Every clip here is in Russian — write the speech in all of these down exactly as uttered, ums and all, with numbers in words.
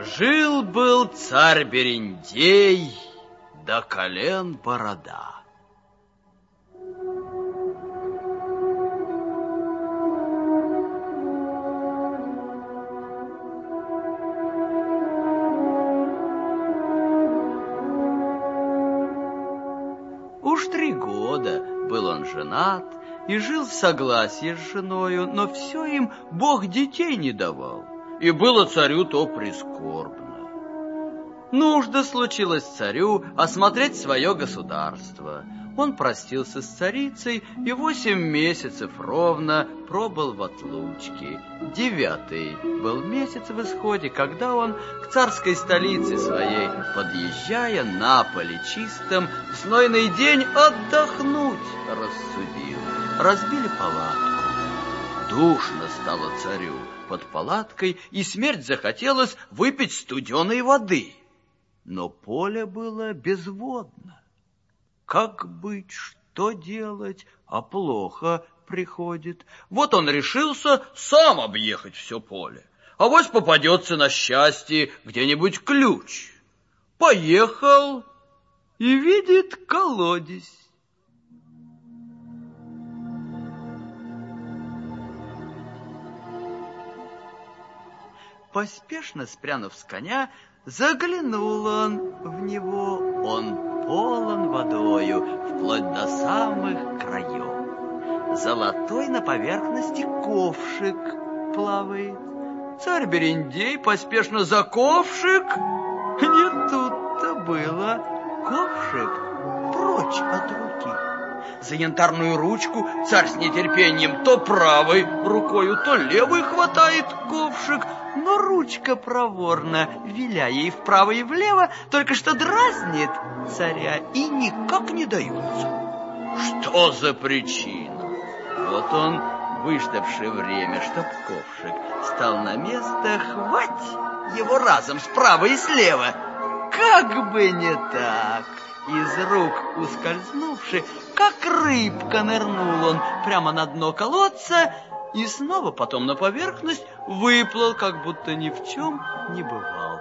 Жил-был царь Берендей, до колен борода. Уж три года был он женат и жил в согласии с женою, но все им Бог детей не давал, и было царю то прискорбно. Нужда случилась царю осмотреть свое государство. Он простился с царицей и восемь месяцев ровно пробыл в отлучке. Девятый был месяц в исходе, когда он к царской столице своей, подъезжая на поле чистом, в знойный день отдохнуть рассудил. Разбили палатку. Душно стало царю под палаткой, и смерть захотелось выпить студеной воды. Но поле было безводно. Как быть, что делать, а плохо приходит. Вот он решился сам объехать все поле. Авось попадется на счастье где-нибудь ключ. Поехал и видит колодец. Поспешно спрянув с коня, заглянул он в него. Он полон водою, вплоть до самых краев. Золотой на поверхности ковшик плавает. Царь Берендей поспешно за ковшик. Не тут-то было. Ковшик прочь от руки. За янтарную ручку царь с нетерпением то правой рукою, то левой хватает ковшик, но ручка проворно, виля ей вправо и влево, только что дразнит царя и никак не дается. Что за причина? Вот он, выждавший время, чтоб ковшик стал на место, хвать его разом справа и слева. Как бы не так! Из рук ускользнувши, как рыбка, нырнул он прямо на дно колодца и снова потом на поверхность выплыл, как будто ни в чем не бывал.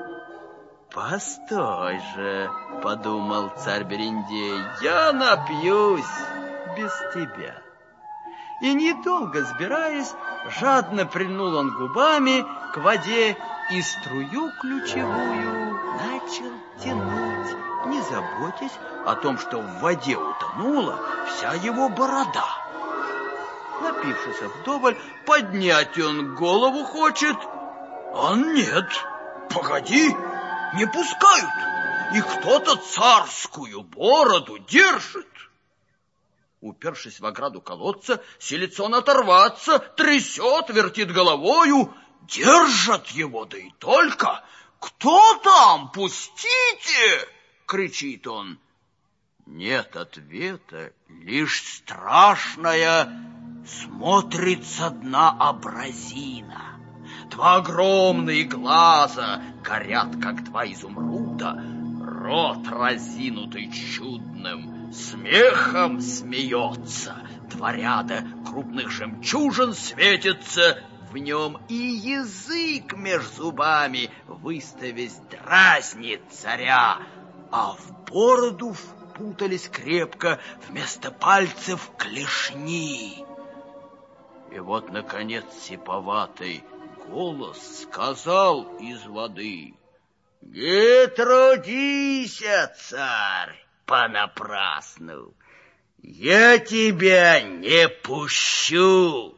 «Постой же, — подумал царь Берендей, — я напьюсь без тебя». И, недолго сбираясь, жадно прильнул он губами к воде и струю ключевую начал тянуть, не заботясь о том, что в воде утонула вся его борода. Напившись вдоволь, поднять он голову хочет, а нет, погоди, не пускают, и кто-то царскую бороду держит. Упершись в ограду колодца, силится он оторваться, трясет, вертит головою, держат его, да и только. «Кто там? Пустите!» — кричит он. Нет ответа, лишь страшная смотрит со дна абразина. Два огромные глаза горят, как два изумруда, рот разинутый чудным смехом смеется, два ряда крупных жемчужин светится в нем, и язык меж зубами, выставясь, дразнит царя, а в бороду впутались крепко вместо пальцев клешни. И вот, наконец, сиповатый голос сказал из воды: «Не трудися, царь, понапрасну, я тебя не пущу.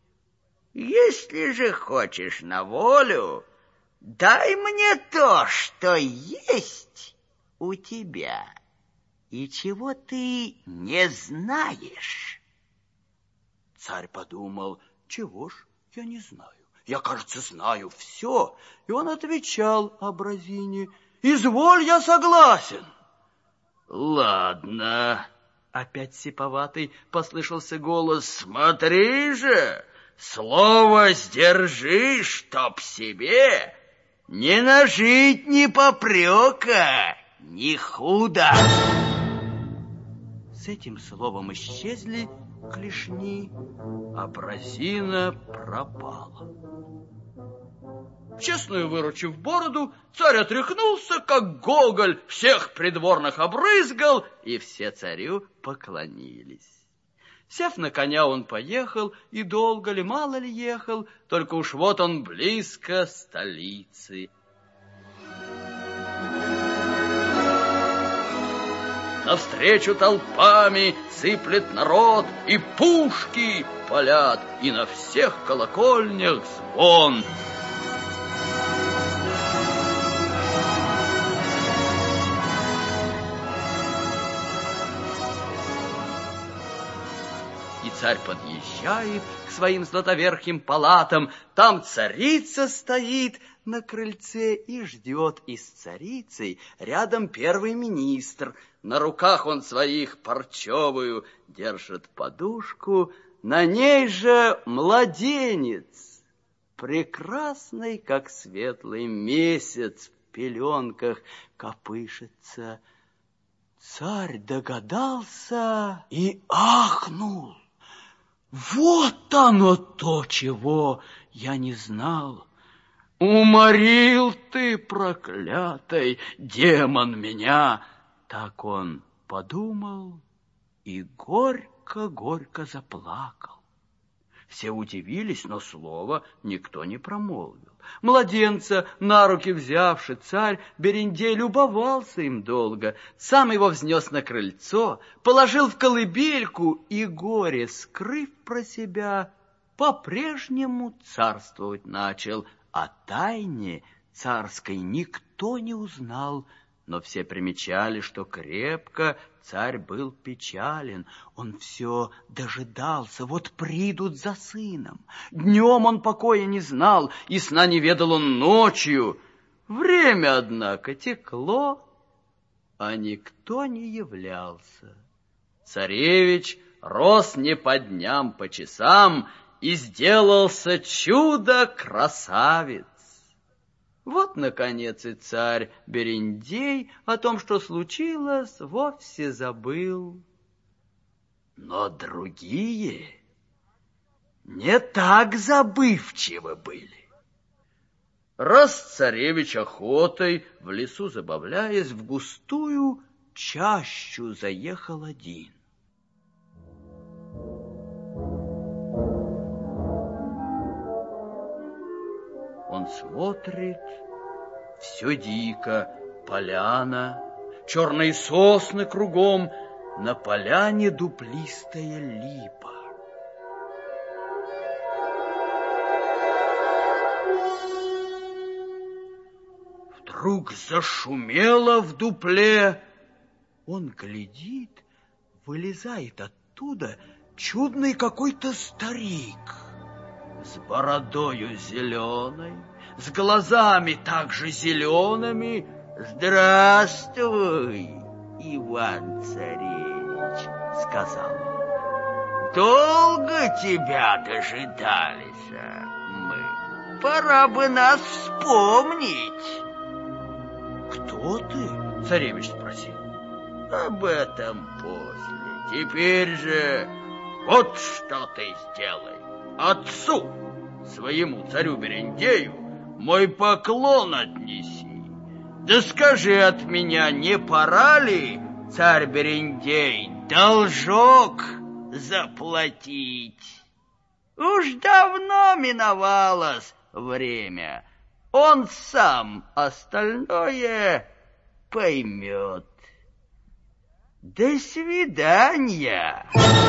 Если же хочешь на волю, дай мне то, что есть у тебя и чего ты не знаешь». Царь подумал: чего ж я не знаю? Я, кажется, знаю все. И он отвечал абразине: «Изволь, я согласен». «Ладно», — опять сиповатый послышался голос, «смотри же, слово сдержи, чтоб себе не нажить ни попрека, ни худо». С этим словом исчезли клешни, абразина пропала. Честную выручив бороду, царь отряхнулся, как Гоголь, всех придворных обрызгал, и все царю поклонились. Сев на коня, он поехал, и долго ли, мало ли ехал, только уж вот он близко столицы. Навстречу толпами сыплет народ, и пушки палят, и на всех колокольнях звон. И царь подъезжает к своим златоверхим палатам, там царица стоит на крыльце и ждет. И с царицей рядом первый министр. На руках он своих парчевую держит подушку, на ней же младенец, прекрасный, как светлый месяц, в пеленках копышется. Царь догадался и ахнул. Вот оно то, чего я не знал. Уморил ты, проклятый демон, меня. Так он подумал и горько-горько заплакал. Все удивились, но слова никто не промолвил. Младенца на руки взявши, царь Берендей любовался им долго, сам его взнес на крыльцо, положил в колыбельку и, горе скрыв про себя, по-прежнему царствовать начал. О тайне царской никто не узнал, но все примечали, что крепко царь был печален. Он все дожидался, вот придут за сыном. Днем он покоя не знал, и сна не ведал он ночью. Время, однако, текло, а никто не являлся. Царевич рос не по дням, по часам, и сделался чудо-красавец. Вот, наконец, и царь Берендей о том, что случилось, вовсе забыл. Но другие не так забывчивы были. Раз царевич охотой, в лесу забавляясь, в густую чащу заехал один. Он смотрит, все дико, поляна, черные сосны кругом, на поляне дуплистая липа. Вдруг зашумело в дупле. Он глядит, вылезает оттуда чудный какой-то старик. С бородою зеленой, с глазами также зелеными. «Здравствуй, Иван-царевич», — сказал он. «Долго тебя дожидались мы. Пора бы нас вспомнить». «Кто ты?» — царевич спросил. «Об этом после. Теперь же вот что ты сделай. Отцу, своему царю Берендею, мой поклон отнеси. Да скажи от меня, не пора ли, царь Берендей, должок заплатить? Уж давно миновалось время. Он сам остальное поймет. До свидания».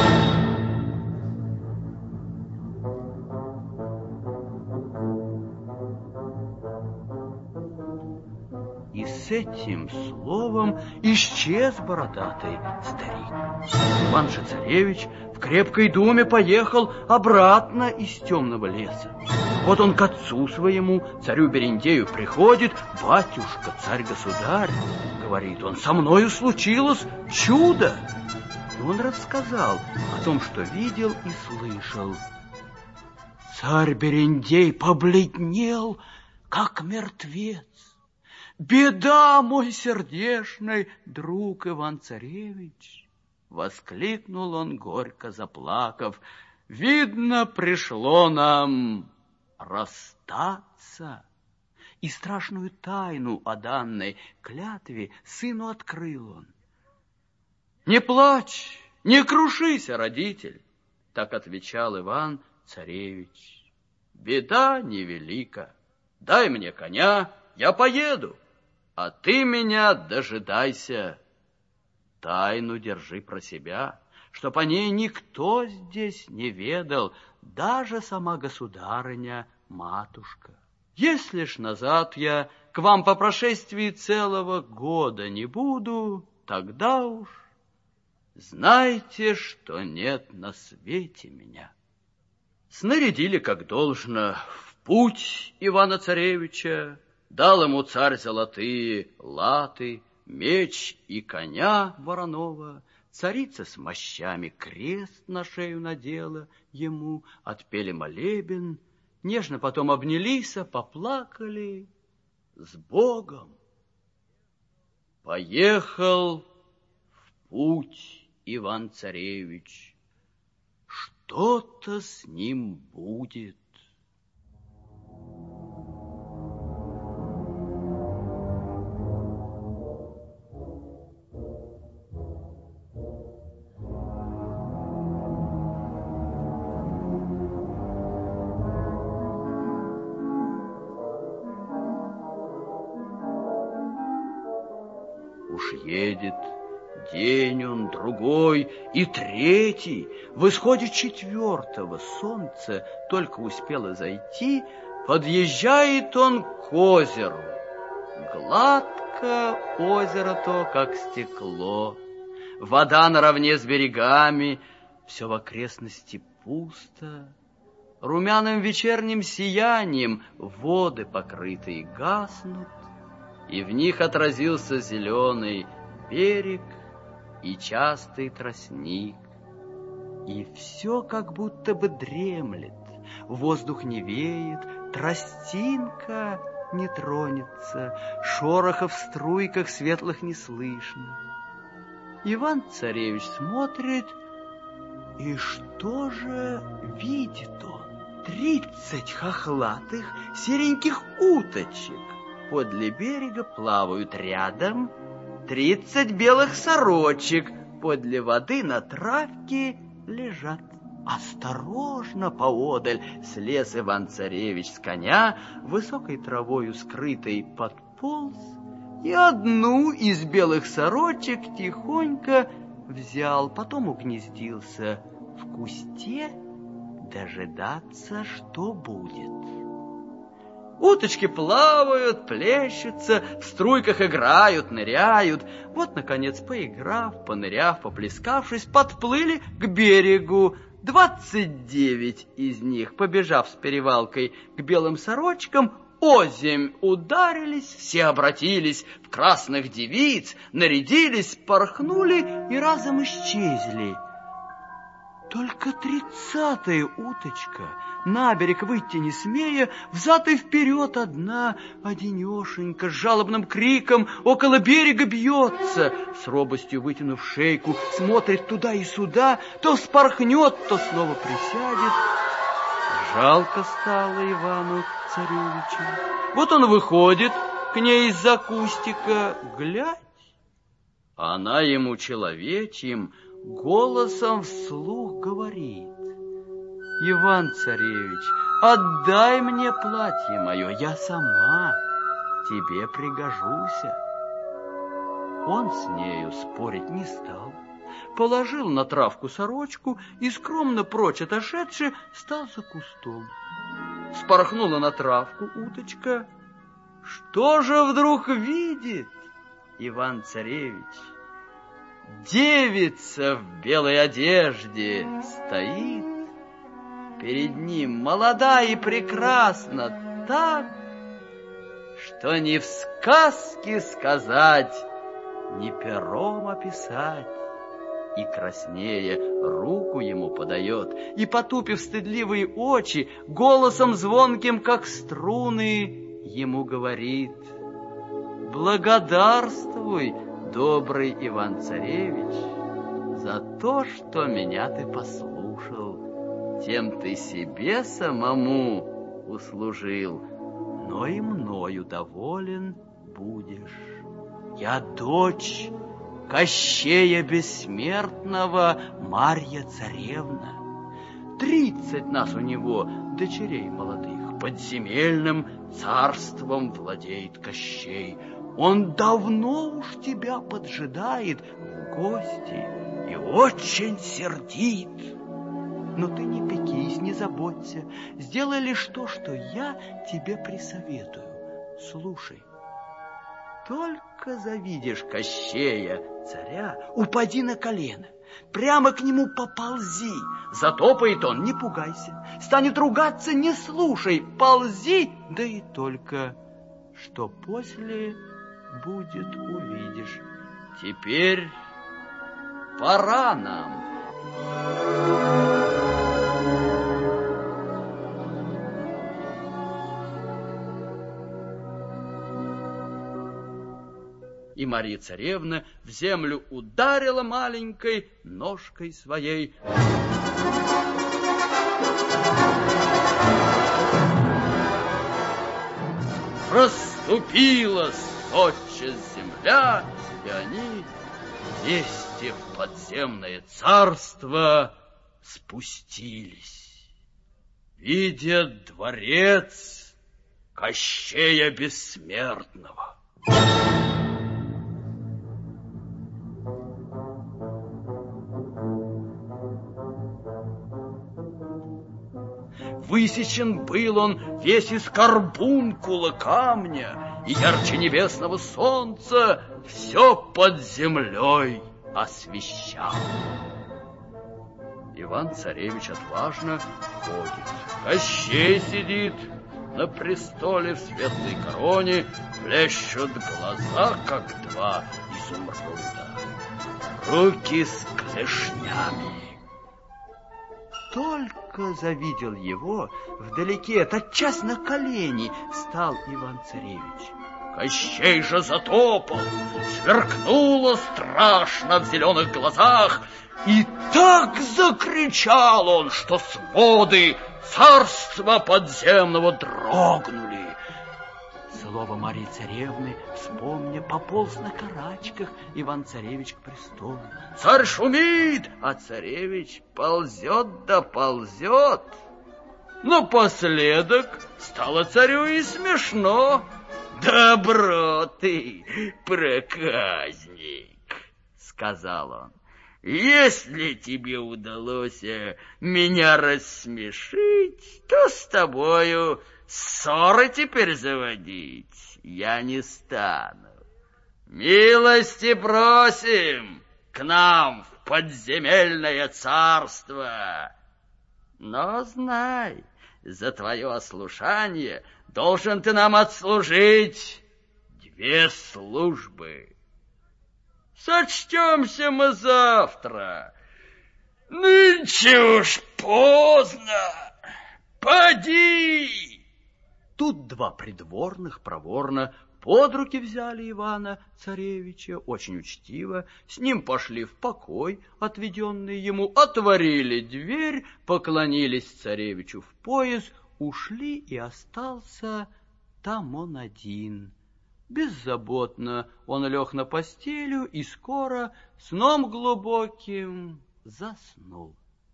И с этим словом исчез бородатый старик. Иван же царевич в крепкой думе поехал обратно из темного леса. Вот он к отцу своему, царю Берендею, приходит. «Батюшка, царь-государь, — говорит он, — со мною случилось чудо». И он рассказал о том, что видел и слышал. Царь Берендей побледнел, как мертвец. «Беда, мой сердечный друг Иван-царевич!» — воскликнул он, горько заплакав. «Видно, пришло нам расстаться. И страшную тайну о данной клятве сыну открыл он. «Не плачь, не крушися, родитель!» — так отвечал Иван-царевич. «Беда невелика. Дай мне коня, я поеду, а ты меня дожидайся. Тайну держи про себя, чтоб о ней никто здесь не ведал, даже сама государыня-матушка. Если ж назад я к вам по прошествии целого года не буду, тогда уж знайте, что нет на свете меня». Снарядили, как должно, в путь Ивана-царевича, дал ему царь золотые латы, меч и коня вороного. Царица с мощами крест на шею надела ему, отпели молебен, нежно потом обнялись, поплакали. С Богом! Поехал в путь Иван-царевич. Что-то с ним будет. Уж едет день он, другой и третий. В исходе четвертого солнце только успело зайти, подъезжает он к озеру. Гладко озеро то, как стекло, вода наравне с берегами, все в окрестности пусто. Румяным вечерним сиянием воды покрытые гаснут, и в них отразился зеленый берег и частый тростник. И все как будто бы дремлет, воздух не веет, тростинка не тронется, шороха в струйках светлых не слышно. Иван-царевич смотрит, и что же видит он? Тридцать хохлатых сереньких уточек подле берега плавают рядом, тридцать белых сорочек подле воды на травке лежат. Осторожно поодаль слез Иван-царевич с коня, высокой травою скрытой подполз, и одну из белых сорочек тихонько взял, потом угнездился в кусте дожидаться, что будет. Уточки плавают, плещутся, в струйках играют, ныряют. Вот, наконец, поиграв, поныряв, поплескавшись, подплыли к берегу. Двадцать девять из них, побежав с перевалкой к белым сорочкам, озимь ударились, все обратились в красных девиц, нарядились, порхнули и разом исчезли. Только тридцатая уточка, на берег выйти не смея, взад и вперед одна, одинешенька, с жалобным криком около берега бьется, с робостью вытянув шейку, смотрит туда и сюда, то вспорхнет, то снова присядет. Жалко стало Ивану-царевичу. Вот он выходит к ней из-за кустика, глядь, она ему человечьим голосом вслух говорит: «Иван-царевич, отдай мне платье мое, я сама тебе пригожуся». Он с нею спорить не стал, положил на травку сорочку и, скромно прочь отошедши, стал за кустом. Спорхнула на травку уточка. Что же вдруг видит Иван-царевич? Девица в белой одежде стоит перед ним, молода и прекрасна так, что ни в сказке сказать, ни пером описать. И краснея руку ему подает, и, потупив стыдливые очи, голосом звонким, как струны, ему говорит: «Благодарствуй, добрый Иван-царевич, за то, что меня ты послушал, тем ты себе самому услужил, но и мною доволен будешь. Я дочь Кощея Бессмертного, Марья Царевна. Тридцать нас у него, дочерей молодых, подземельным царством владеет Кощей. Он давно уж тебя поджидает в гости и очень сердит. Но ты не пекись, не заботься, сделай лишь то, что я тебе присоветую. Слушай, только завидишь Кощея, царя, упади на колено, прямо к нему поползи. Затопает он, не пугайся, станет ругаться, не слушай, ползи, да и только, что после будет, увидишь. Теперь пора нам. И Марья Царевна в землю ударила маленькой ножкой своей. Расступилась тотчас земля, и они вместе в подземное царство спустились. Видят дворец Кощея Бессмертного. Высечен был он весь из карбункула камня, и ярче небесного солнца все под землей освещал. Иван-царевич отважно ходит. Кощей сидит на престоле в светлой короне, блещут глаза, как два изумруда, руки с клешнями. Только завидел его вдалеке, тотчас на колени стал Иван-царевич. Кощей же затопал, сверкнуло страшно в зеленых глазах, и так закричал он, что своды царства подземного дрогнули. Слово Марьи Царевны, вспомня, пополз на карачках Иван-царевич к престолу. Царь шумит, а царевич ползет да ползет. Напоследок стало царю и смешно. «Добро ты, проказник!» — сказал он. «Если тебе удалось меня рассмешить, то с тобою ссоры теперь заводить я не стану. Милости просим к нам в подземельное царство. Но знай, за твое ослушание должен ты нам отслужить две службы. Сочтемся мы завтра. Нынче уж поздно. Поди!» Тут два придворных проворно под руки взяли Ивана-царевича, очень учтиво, с ним пошли в покой, отведенный ему, отворили дверь, поклонились царевичу в пояс, ушли, и остался там он один. Беззаботно он лег на постелю и скоро сном глубоким заснул.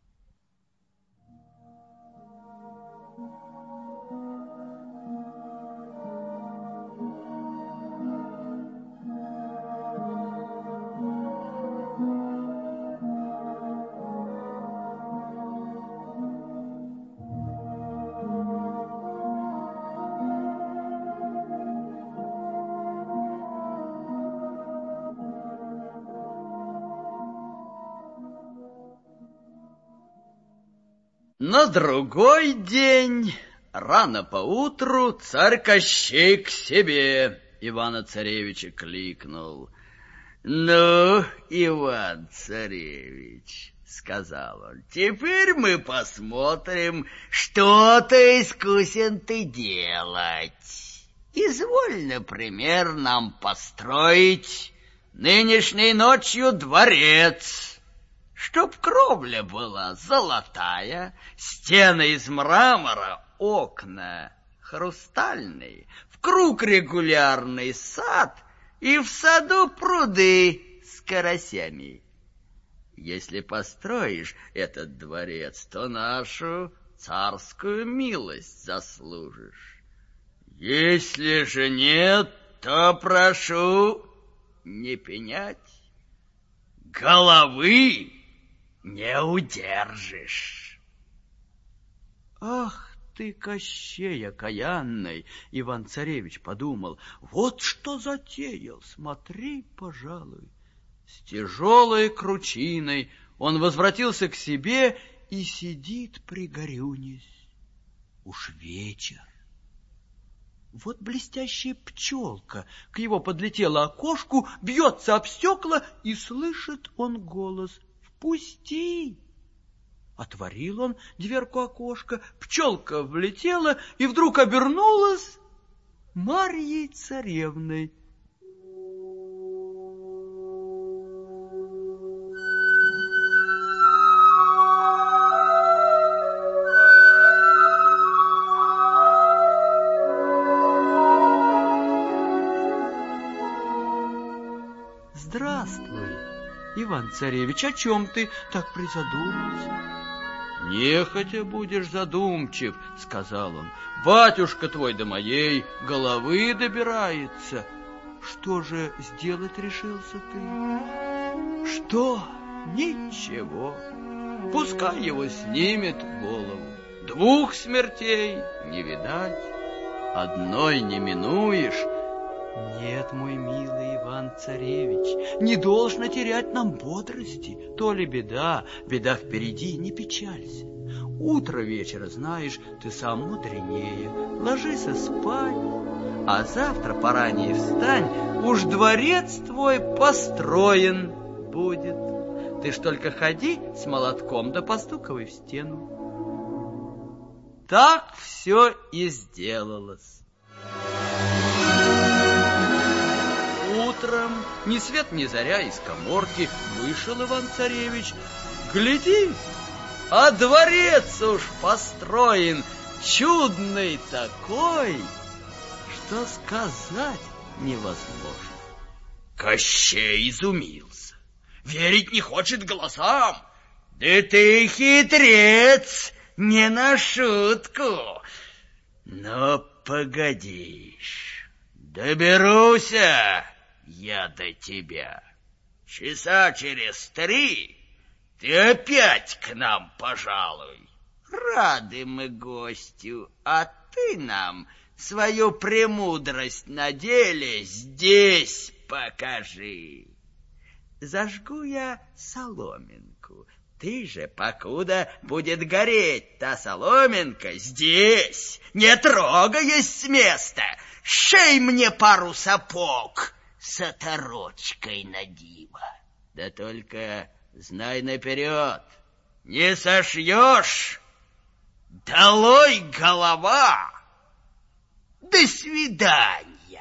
На другой день, рано поутру, царь Кощей к себе Ивана-царевича кликнул. «Ну, Иван-царевич, — сказал он, — теперь мы посмотрим, что-то искусен ты делать. Изволь, например, нам построить нынешней ночью дворец, чтоб кровля была золотая, стены из мрамора, окна хрустальные, в круг регулярный сад и в саду пруды с карасями. Если построишь этот дворец, то нашу царскую милость заслужишь. Если же нет, то прошу не пенять, головы не удержишь. Ах ты, Кощей окаянный, Иван-царевич подумал, вот что затеял, смотри, пожалуй. С тяжелой кручиной он возвратился к себе и сидит, пригорюнясь. Уж вечер. Вот блестящая пчелка к его подлетела окошку, бьется об стекла, и слышит он голос: «Впусти!» Отворил он дверку окошка, пчелка влетела и вдруг обернулась Марьей царевной. Здравствуй, Иван-царевич, о чем ты так призадумался? Нехотя будешь задумчив, сказал он. Батюшка твой до моей головы добирается. Что же сделать решился ты? Что? Ничего. Пускай его снимет голову. Двух смертей не видать, одной не минуешь. Нет, мой милый Иван-царевич, не должно терять нам бодрости. То ли беда, беда впереди, не печалься. Утро вечера, знаешь, ты сам мудренее. Ложись спать, а завтра поранее встань, уж дворец твой построен будет. Ты ж только ходи с молотком да постуковай в стену. Так все и сделалось. Утром, ни свет ни заря, из каморки вышел Иван-царевич. Гляди, а дворец уж построен, чудный такой, что сказать невозможно. Кощей изумился, верить не хочет глазам. Да ты хитрец, не на шутку. Но погодишь, доберуся я до тебя. Часа через три ты опять к нам пожалуй. Рады мы гостю, а ты нам свою премудрость на деле здесь покажи. Зажгу я соломинку, ты же, покуда будет гореть та соломинка, здесь, не трогаясь с места, шей мне пару сапог с оторочкой на диво. Да только знай наперед, не сошьешь, долой голова, до свидания.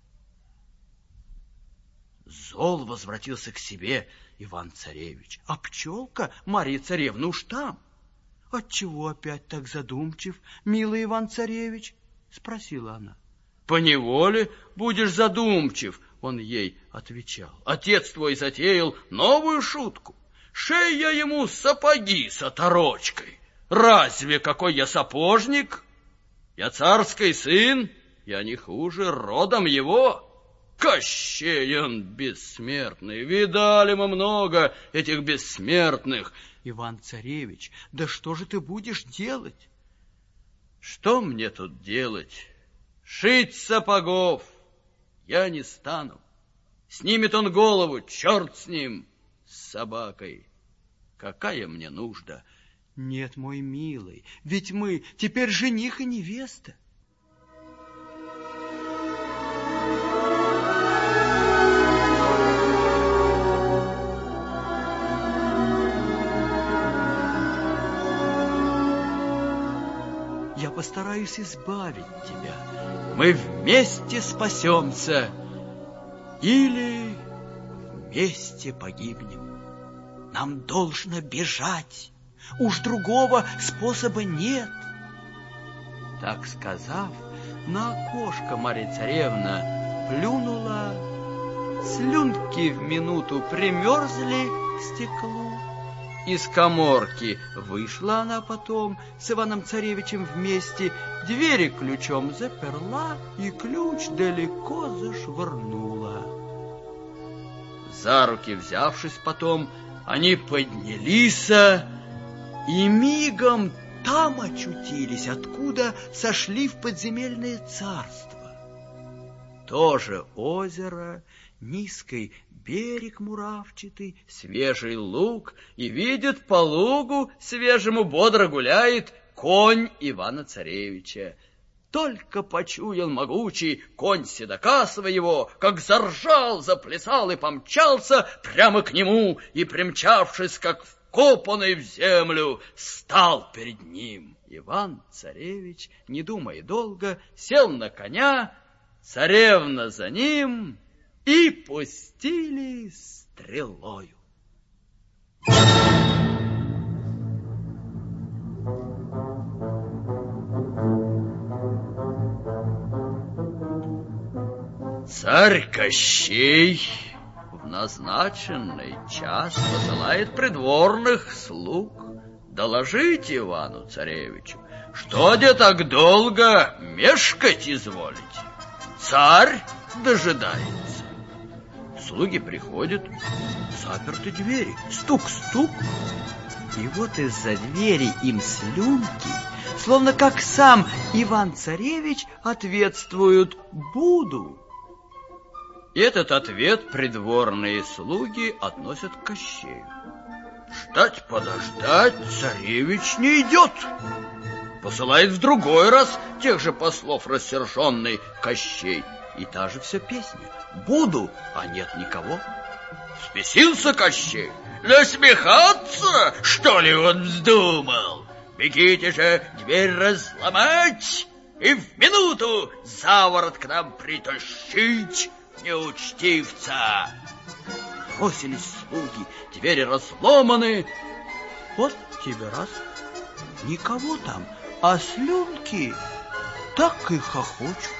Зол возвратился к себе Иван-царевич, а пчелка Марья царевна уж там. — Отчего опять так задумчив, милый Иван-царевич? — спросила она. — Поневоле будешь задумчив, — он ей отвечал. Отец твой затеял новую шутку. Шей я ему сапоги с оторочкой. Разве какой я сапожник? Я царский сын, я не хуже родом его. Кощей он бессмертный, видали мы много этих бессмертных. Иван-царевич, да что же ты будешь делать? Что мне тут делать? Шить сапогов я не стану. Снимет он голову, черт с ним, с собакой. Какая мне нужда? Нет, мой милый, ведь мы теперь жених и невеста. Я постараюсь избавить тебя. Мы вместе спасемся или вместе погибнем. нам должно бежать. Уж другого способа нет. Так сказав, на окошко Марья-царевна плюнула. Слюнки в минуту примерзли к стеклу. Из каморки вышла она потом с Иваном-царевичем вместе, двери ключом заперла и ключ далеко зашвырнула. За руки взявшись потом, они поднялись и мигом там очутились, откуда сошли в подземельное царство. Тоже озеро, низкий берег муравчатый, свежий луг, и видит по лугу свежему бодро гуляет конь Ивана-царевича. Только почуял могучий конь седока своего, как заржал, заплясал и помчался прямо к нему, и, примчавшись, как вкопанный в землю, стал перед ним. Иван-царевич, не думая долго, сел на коня, царевна за ним, и пустили стрелою. Царь Кощей в назначенный час посылает придворных слуг доложить Ивану-царевичу, что де так долго мешкать изволите. Царь дожидается. Слуги приходят, заперты двери, стук-стук. И вот из-за двери им слюнки, словно как сам Иван-царевич, ответствуют: «Буду». Этот ответ придворные слуги относят к Кощею. Ждать подождать царевич не идет. Посылает в другой раз тех же послов рассерженный Кощей. И та же вся песня: «Буду», а нет никого. Взбесился Кощей. Насмехаться, что ли, он вздумал? Бегите же дверь разломать и в минуту за ворот к нам притащить неучтивца. Бросились слуги, двери разломаны. Вот тебе раз, никого там, а слюнки так и хохочут.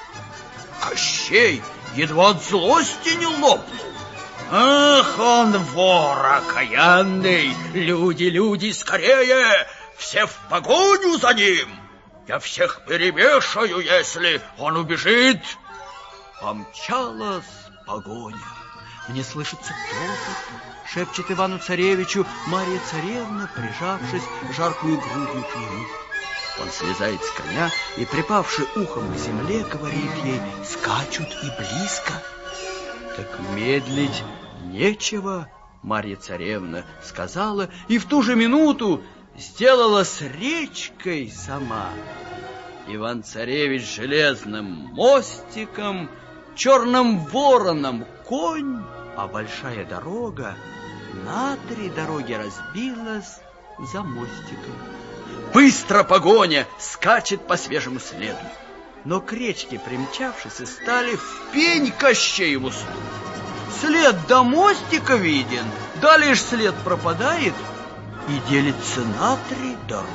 Кощей едва от злости не лопнул. Ах, он вор окаянный! Люди, люди, скорее! Все в погоню за ним! Я всех перемешаю, если он убежит! Помчалась погоня. Мне слышится топот, шепчет Ивану-царевичу Марья-царевна, прижавшись жаркую грудью к нему. Он слезает с коня и, припавши ухом к земле, говорит ей: «Скачут и близко». Так медлить нечего, Марья-царевна сказала, и в ту же минуту сделала с речкой сама. Иван-царевич железным мостиком, черным вороном конь, а большая дорога на три дороги разбилась за мостиком. Быстро погоня скачет по свежему следу. Но к речке примчавшись, и стали в пень Кощееву слуги. След до мостика виден, да лишь след пропадает, и делится на три дороги.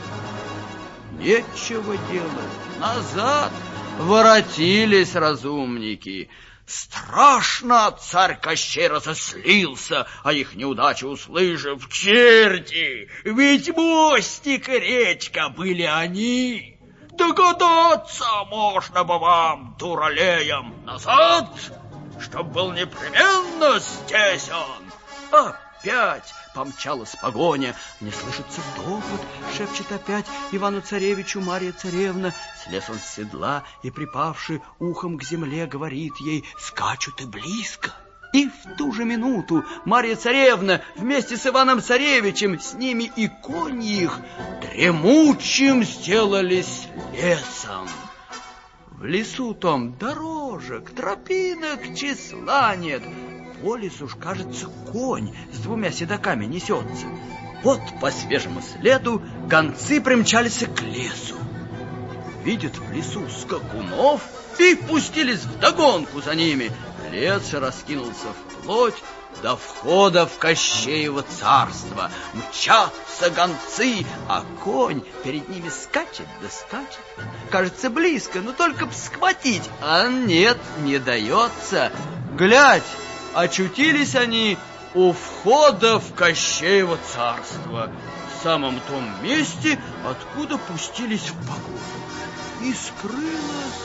Нечего делать, назад воротились разумники. Страшно царь Кощей разослился, а их неудачу услышав: черти, ведь мостик и речка были они. Догадаться можно бы вам, дуралеям, назад, чтоб был непременно здесь он. Опять помчалась погоня. Мне слышится топот, шепчет опять Ивану-царевичу Марья-царевна. Слез он с седла и, припавши ухом к земле, говорит ей: «Скачут и близко». И в ту же минуту Марья-царевна вместе с Иваном-царевичем, с ними и кони их, дремучим сделались лесом. В лесу том дорожек, тропинок числа нет. По лесу ж, кажется, конь с двумя седоками несется. Вот по свежему следу гонцы примчались к лесу. Видят в лесу скакунов и пустились вдогонку за ними. Лес раскинулся вплоть до входа в Кощеево царство. Мчатся гонцы, а конь перед ними скачет да скачет. Кажется, близко, но только б схватить, а нет, не дается. Глядь, очутились они у входа в Кощеево царство, в самом том месте, откуда пустились в погоню. И скрылось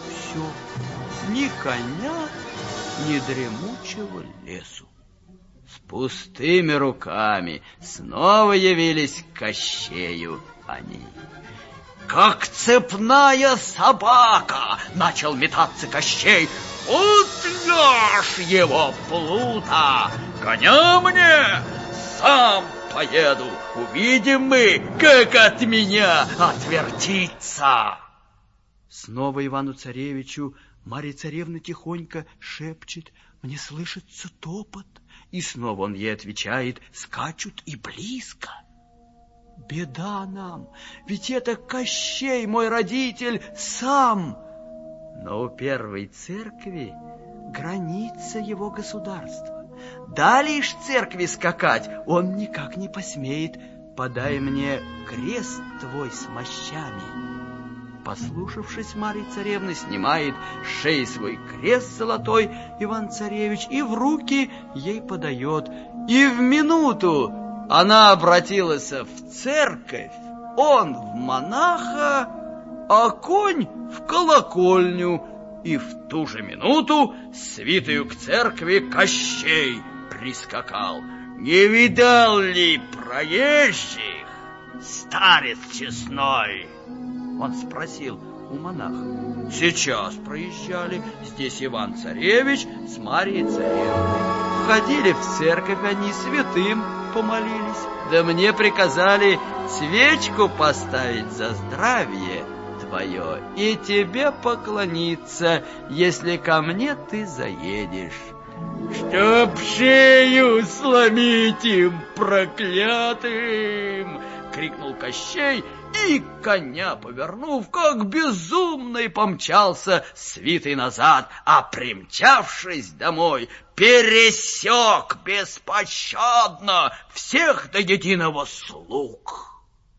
все, ни коня, ни дремучего лесу. С пустыми руками снова явились к Кощею они. Как цепная собака начал метаться Кощей. Утвержь его, плута! Коня мне! Сам поеду! Увидим мы, как от меня отвертится! Снова Ивану-царевичу Марья царевна тихонько шепчет: мне слышится топот. И снова он ей отвечает: скачут и близко. Беда нам, ведь это Кощей, мой родитель, сам. Но у первой церкви граница его государства. Дали ж церкви скакать, он никак не посмеет. Подай мне крест твой с мощами. Послушавшись, Марья царевна снимает с шеи свой крест золотой Иван-царевич и в руки ей подает. И в минуту она обратилась в церковь, он в монаха, а конь в колокольню. И в ту же минуту свитою к церкви Кощей прискакал. Не видал ли проезжих, старец честной? Он спросил у монаха. Сейчас проезжали. Здесь Иван-царевич с Марьей царевной. Входили в церковь они, святым помолились. Да мне приказали свечку поставить за здравие твое и тебе поклониться, если ко мне ты заедешь. Чтоб шею сломить им проклятым! Крикнул Кощей, и коня повернув, как безумный, помчался свитой назад, а примчавшись домой, пересек беспощадно всех до единого слуг.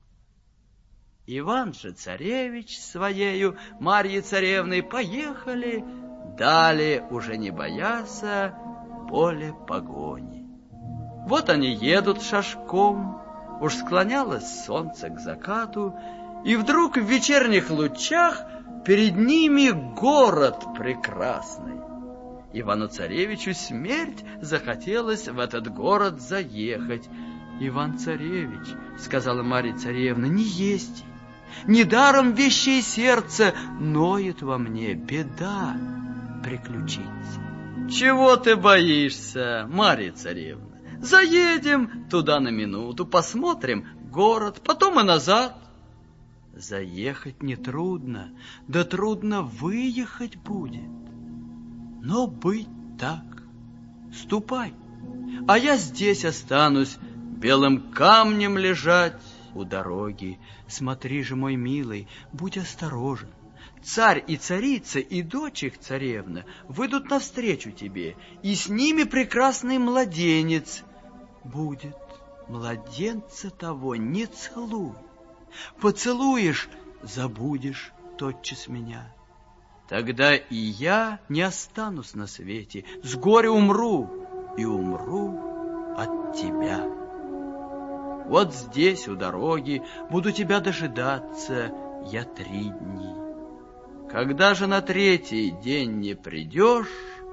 Иван же царевич своею Марьей царевной поехали, далее уже не бояся поле погони. Вот они едут шашком. Уж склонялось солнце к закату, и вдруг в вечерних лучах перед ними город прекрасный. Ивану-царевичу смерть захотелось в этот город заехать. Иван-царевич, сказала Марья царевна, не есть, недаром вещее сердце ноет во мне, беда приключится. Чего ты боишься, Марья царевна? Заедем туда на минуту, посмотрим город, потом и назад. Заехать нетрудно, да трудно выехать будет. Но быть так. Ступай, а я здесь останусь, белым камнем лежать у дороги. Смотри же, мой милый, будь осторожен. Царь и царица, и дочь их царевна выйдут навстречу тебе, и с ними прекрасный младенец будет. Младенца того не целуй. Поцелуешь — забудешь тотчас меня. Тогда и я не останусь на свете, с горя умру, и умру от тебя. Вот здесь, у дороги, буду тебя дожидаться я три дни. Когда же на третий день не придешь,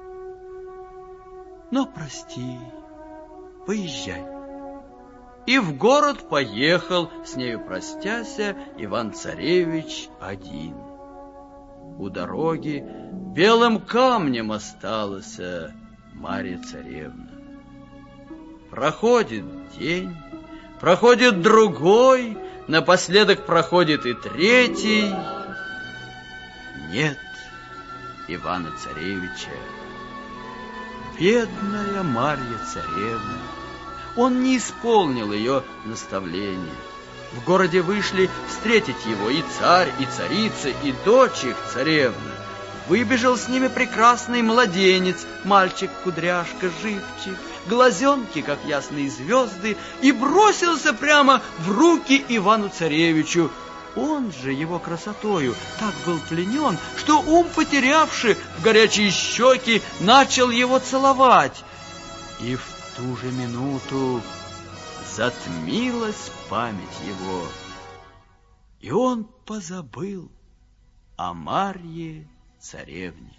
но прости, поезжай. И в город поехал, с нею простяся, Иван-царевич один. У дороги белым камнем осталась Марья царевна. Проходит день, проходит другой, напоследок проходит и третий. Нет Ивана-царевича. Бедная Марья царевна. Он не исполнил ее наставления. В городе вышли встретить его и царь, и царица, и дочь их царевна. Выбежал с ними прекрасный младенец, мальчик-кудряшка, живчик, глазенки, как ясные звезды, и бросился прямо в руки Ивану-царевичу. Он же его красотою так был пленен, что ум потерявши в горячие щеки, начал его целовать. И в ту же минуту затмилась память его, и он позабыл о Марье царевне.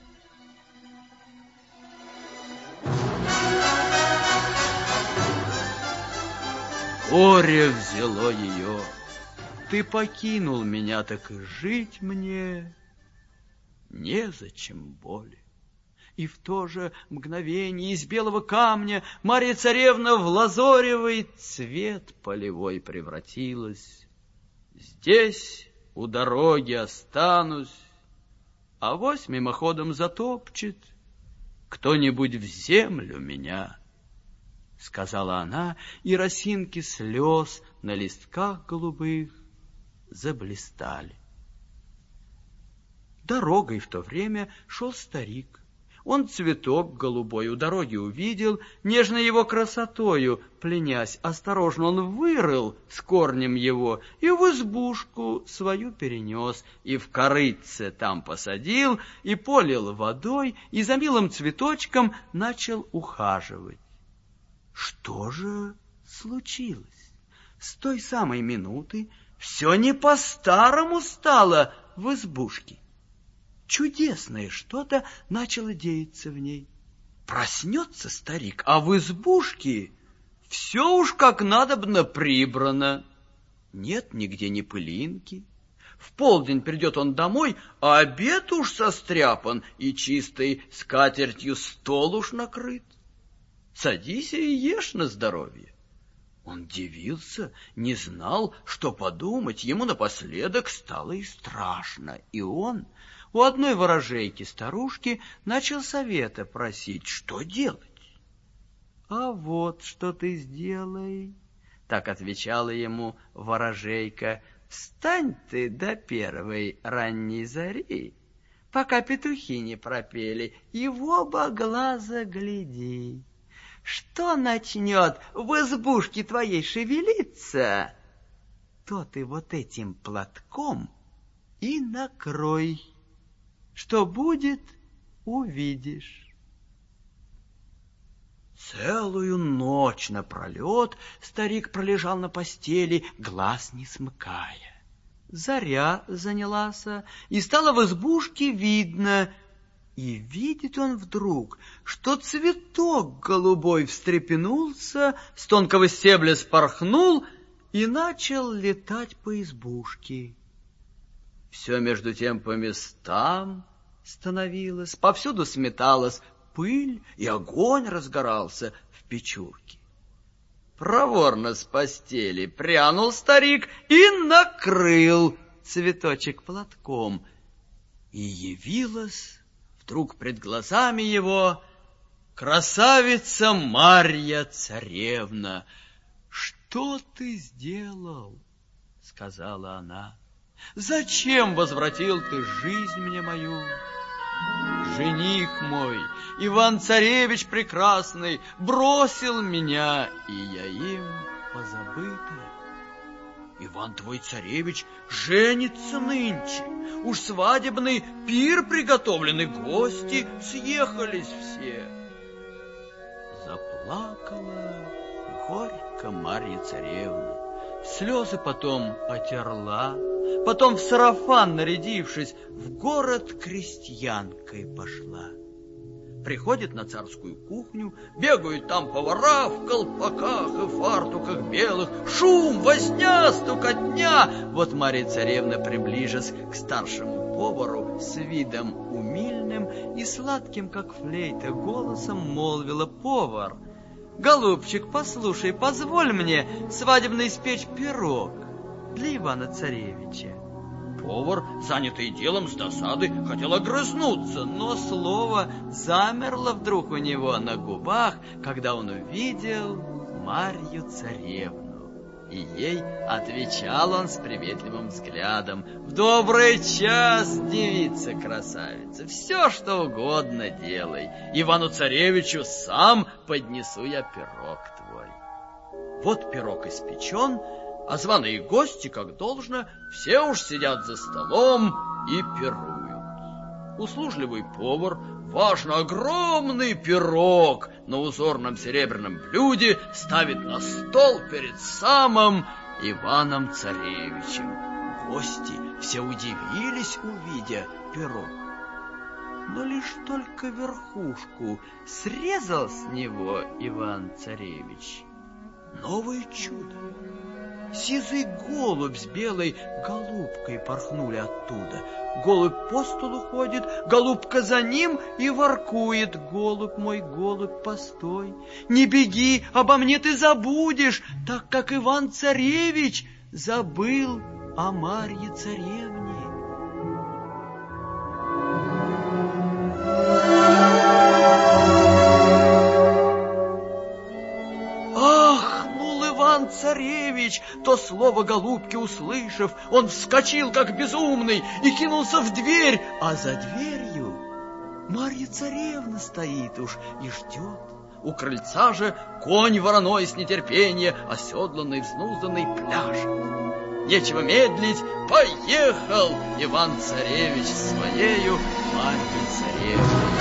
Горе взяло ее. Ты покинул меня, так и жить мне незачем более. И в то же мгновение из белого камня Марья царевна в лазоревый цвет полевой превратилась. Здесь у дороги останусь, авось мимоходом затопчет кто-нибудь в землю меня, — сказала она, и росинки слез на листках голубых заблистали. Дорогой в то время шел старик. Он цветок голубой у дороги увидел, нежно его красотою пленясь, осторожно он вырыл с корнем его и в избушку свою перенес, и в корытце там посадил, и полил водой, и за милым цветочком начал ухаживать. Что же случилось? С той самой минуты все не по-старому стало в избушке. Чудесное что-то начало деяться в ней. Проснется старик, а в избушке все уж как надобно прибрано. Нет нигде ни пылинки. В полдень придет он домой, а обед уж состряпан, и чистой скатертью стол уж накрыт. Садись и ешь на здоровье. Он дивился, не знал, что подумать. Ему напоследок стало и страшно, и он у одной ворожейки старушки начал совета просить, что делать. — А вот что ты сделай, — так отвечала ему ворожейка, — встань ты до первой ранней зари, пока петухи не пропели, и в оба глаза гляди. Что начнет в избушке твоей шевелиться, то ты вот этим платком и накрой. Что будет, увидишь. Целую ночь напролет старик пролежал на постели, глаз не смыкая. Заря занялась, и стало в избушке видно. И видит он вдруг, что цветок голубой встрепенулся, с тонкого стебля спорхнул и начал летать по избушке. Все между тем по местам становилось, повсюду сметалась пыль, и огонь разгорался в печурке. Проворно с постели прянул старик и накрыл цветочек платком, и явилась вдруг пред глазами его красавица Марья царевна. — Что ты сделал? — сказала она. — Зачем возвратил ты жизнь мне мою? Жених мой, Иван-царевич прекрасный, бросил меня, и я им позабыта. Иван твой царевич женится нынче, уж свадебный пир приготовленный, гости съехались все. Заплакала горько Марья царевна, слезы потом отерла, потом в сарафан нарядившись, в город крестьянкой пошла. Приходит на царскую кухню, бегают там повара в колпаках и фартуках белых, шум, возня, стукотня. Вот Марья царевна, приближась к старшему повару, с видом умильным и сладким, как флейта, голосом молвила: повар, голубчик, послушай, позволь мне свадебно испечь пирог для Ивана-царевича. Повар, занятый делом, с досады хотел огрызнуться, но слово замерло вдруг у него на губах, когда он увидел Марью царевну. И ей отвечал он с приветливым взглядом: «В добрый час, девица-красавица, все, что угодно делай. Ивану-царевичу сам поднесу я пирог твой». Вот пирог испечен, а званые гости, как должно, все уж сидят за столом и пируют. Услужливый повар важно огромный пирог на узорном серебряном блюде ставит на стол перед самым Иваном-царевичем. Гости все удивились, увидя пирог. Но лишь только верхушку срезал с него Иван-царевич. Новое чудо! Сизый голубь с белой голубкой порхнули оттуда. Голубь по столу ходит, голубка за ним и воркует: «Голубь мой, голубь, постой, не беги, обо мне ты забудешь, так как Иван-царевич забыл о Марье-царевне». Иван-царевич, то слово голубки услышав, он вскочил, как безумный, и кинулся в дверь, а за дверью Марья-царевна стоит уж и ждет. У крыльца же конь вороной с нетерпения, оседланный, взнузданный, пляж. Нечего медлить, поехал Иван-царевич своею Марьей-царевной.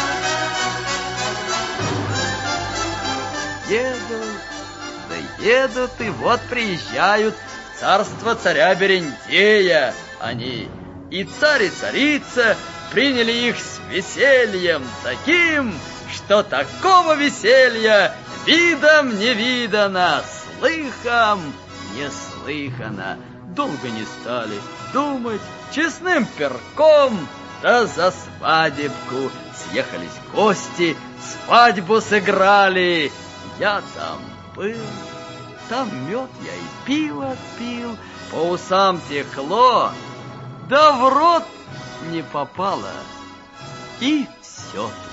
Едут, да едут, и вот приезжают в царство царя Берендея они. И царь и царица приняли их с весельем таким, что такого веселья видом не видано, слыхом не слыхано. Долго не стали думать, честным перком, да за свадебку съехались гости, свадьбу сыграли. Я там был, там мед я и пиво пил, по усам текло, да в рот не попало, и все.